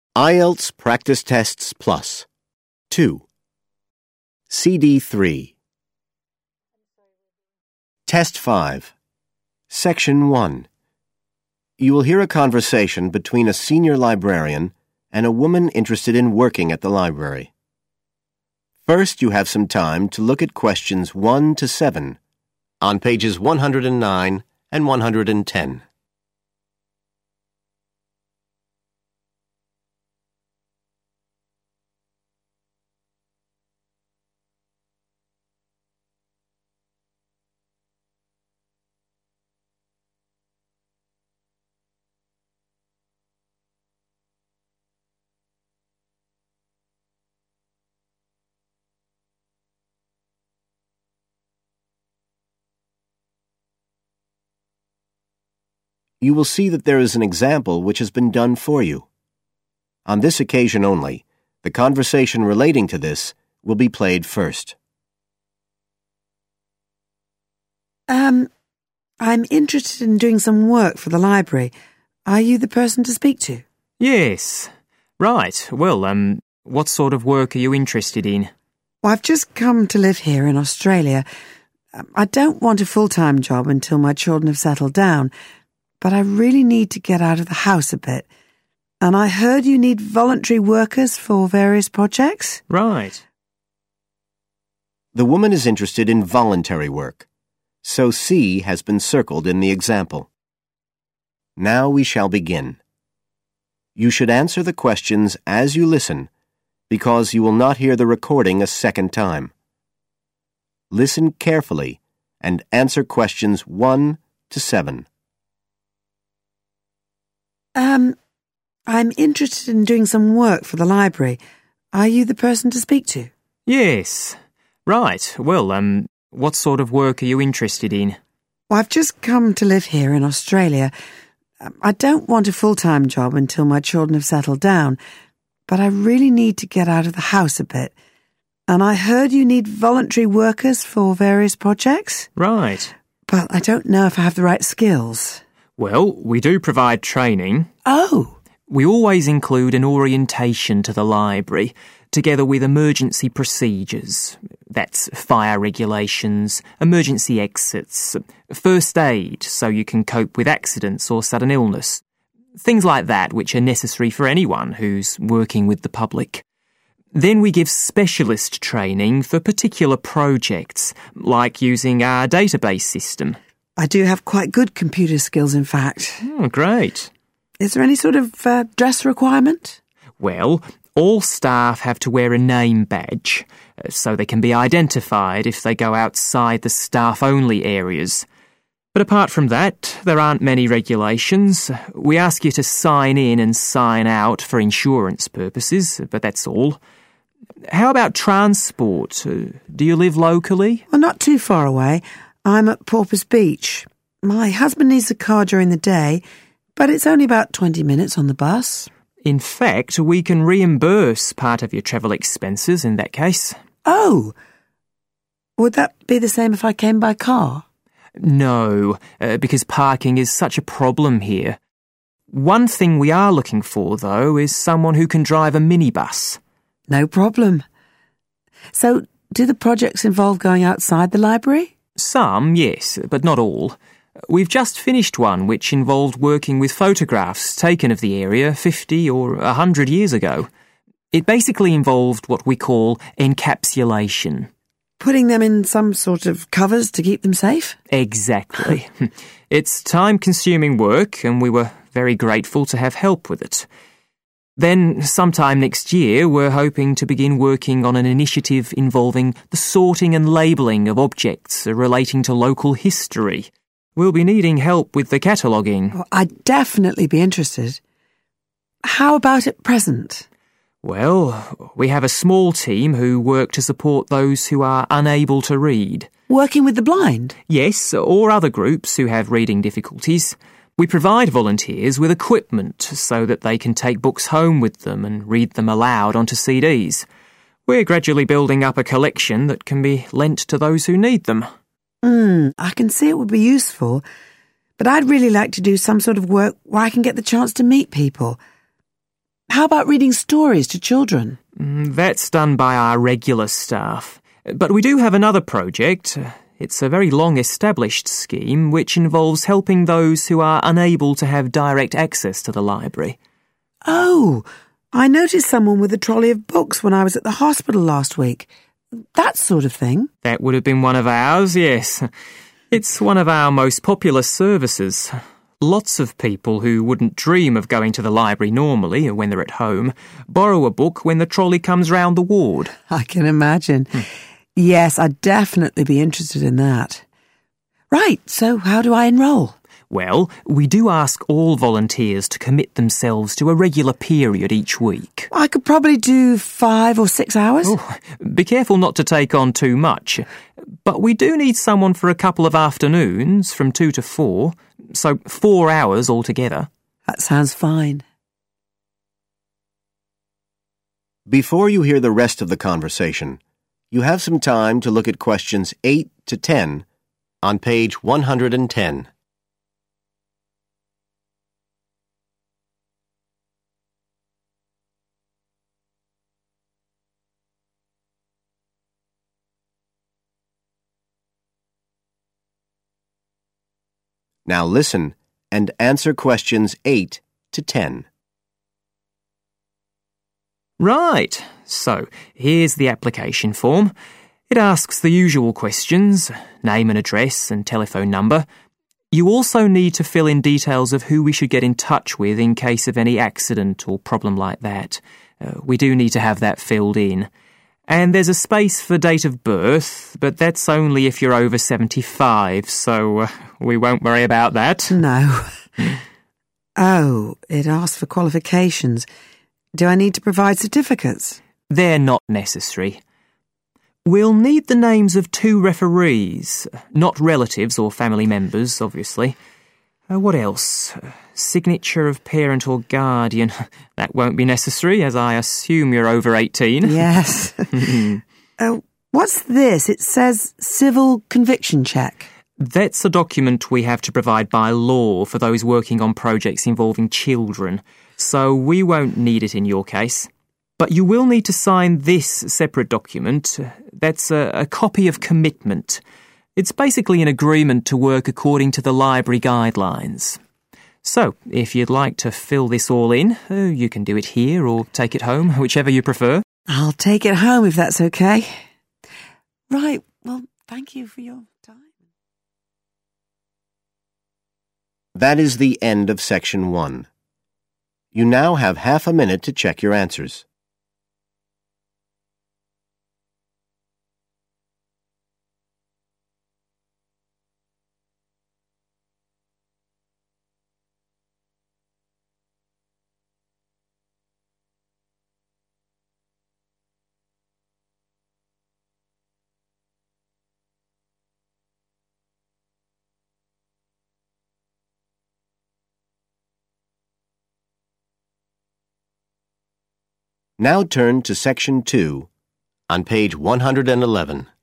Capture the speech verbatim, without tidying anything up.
I E L T S Practice Tests Plus. two. C D three. Test five. Section one. You will hear a conversation between a senior librarian and a woman interested in working at the library. First, you have some time to look at questions one to seven on pages one hundred nine and one hundred ten. You will see that there is an example which has been done for you. On this occasion only, the conversation relating to this will be played first. Um, I'm interested in doing some work for the library. Are you the person to speak to? Yes. Right. Well, um, what sort of work are you interested in? Well, I've just come to live here in Australia. I don't want a full-time job until my children have settled down, but I really need to get out of the house a bit. And I heard you need voluntary workers for various projects? Right. The woman is interested in voluntary work, so C has been circled in the example. Now we shall begin. You should answer the questions as you listen, because you will not hear the recording a second time. Listen carefully and answer questions one to seven. Um, I'm interested in doing some work for the library. Are you the person to speak to? Yes. Right. Well, um, what sort of work are you interested in? Well, I've just come to live here in Australia. I don't want a full-time job until my children have settled down, but I really need to get out of the house a bit. And I heard you need voluntary workers for various projects? Right. But I don't know if I have the right skills. Well, we do provide training. Oh! We always include an orientation to the library, together with emergency procedures. That's fire regulations, emergency exits, first aid so you can cope with accidents or sudden illness. Things like that which are necessary for anyone who's working with the public. Then we give specialist training for particular projects, like using our database system. I do have quite good computer skills, in fact. Oh, great. Is there any sort of uh, dress requirement? Well, all staff have to wear a name badge, uh, so they can be identified if they go outside the staff-only areas. But apart from that, there aren't many regulations. We ask you to sign in and sign out for insurance purposes, but that's all. How about transport? Uh, do you live locally? Well, not too far away. I'm at Porpoise Beach. My husband needs a car during the day, but it's only about twenty minutes on the bus. In fact, we can reimburse part of your travel expenses in that case. Oh! Would that be the same if I came by car? No, uh, because parking is such a problem here. One thing we are looking for, though, is someone who can drive a minibus. No problem. So, do the projects involve going outside the library? Some, yes, but not all. We've just finished one which involved working with photographs taken of the area fifty or a hundred years ago. It basically involved what we call encapsulation. Putting them in some sort of covers to keep them safe? Exactly. It's time-consuming work, and we were very grateful to have help with it. Then, sometime next year, we're hoping to begin working on an initiative involving the sorting and labelling of objects relating to local history. We'll be needing help with the cataloguing. Oh, I'd definitely be interested. How about at present? Well, we have a small team who work to support those who are unable to read. Working with the blind? Yes, or other groups who have reading difficulties. We provide volunteers with equipment so that they can take books home with them and read them aloud onto C Ds. We're gradually building up a collection that can be lent to those who need them. Hmm, I can see it would be useful, but I'd really like to do some sort of work where I can get the chance to meet people. How about reading stories to children? Mm, That's done by our regular staff. But we do have another project. It's a very long-established scheme which involves helping those who are unable to have direct access to the library. Oh, I noticed someone with a trolley of books when I was at the hospital last week. That sort of thing. That would have been one of ours, yes. It's one of our most popular services. Lots of people who wouldn't dream of going to the library normally when they're at home borrow a book when the trolley comes round the ward. I can imagine. Hmm. Yes, I'd definitely be interested in that. Right, so how do I enrol? Well, we do ask all volunteers to commit themselves to a regular period each week. I could probably do five or six hours. Oh, be careful not to take on too much. But we do need someone for a couple of afternoons from two to four, so four hours altogether. That sounds fine. Before you hear the rest of the conversation, you have some time to look at questions eight to ten on page one hundred ten. Now listen and answer questions eight to ten. Right, so here's the application form. It asks the usual questions, name and address and telephone number. You also need to fill in details of who we should get in touch with in case of any accident or problem like that. Uh, we do need to have that filled in. And there's a space for date of birth, but that's only if you're over seventy-five, so uh, we won't worry about that. No. Oh, it asks for qualifications. Do I need to provide certificates? They're not necessary. We'll need the names of two referees, not relatives or family members, obviously. Uh, what else? Uh, signature of parent or guardian. That won't be necessary, as I assume you're over eighteen. Yes. uh, what's this? It says civil conviction check. That's a document we have to provide by law for those working on projects involving children, so we won't need it in your case. But you will need to sign this separate document. That's a, a copy of commitment. It's basically an agreement to work according to the library guidelines. So, if you'd like to fill this all in, uh, you can do it here or take it home, whichever you prefer. I'll take it home if that's okay. Right, well, thank you for your time. That is the end of section one. You now have half a minute to check your answers. Now turn to section two on page one hundred eleven.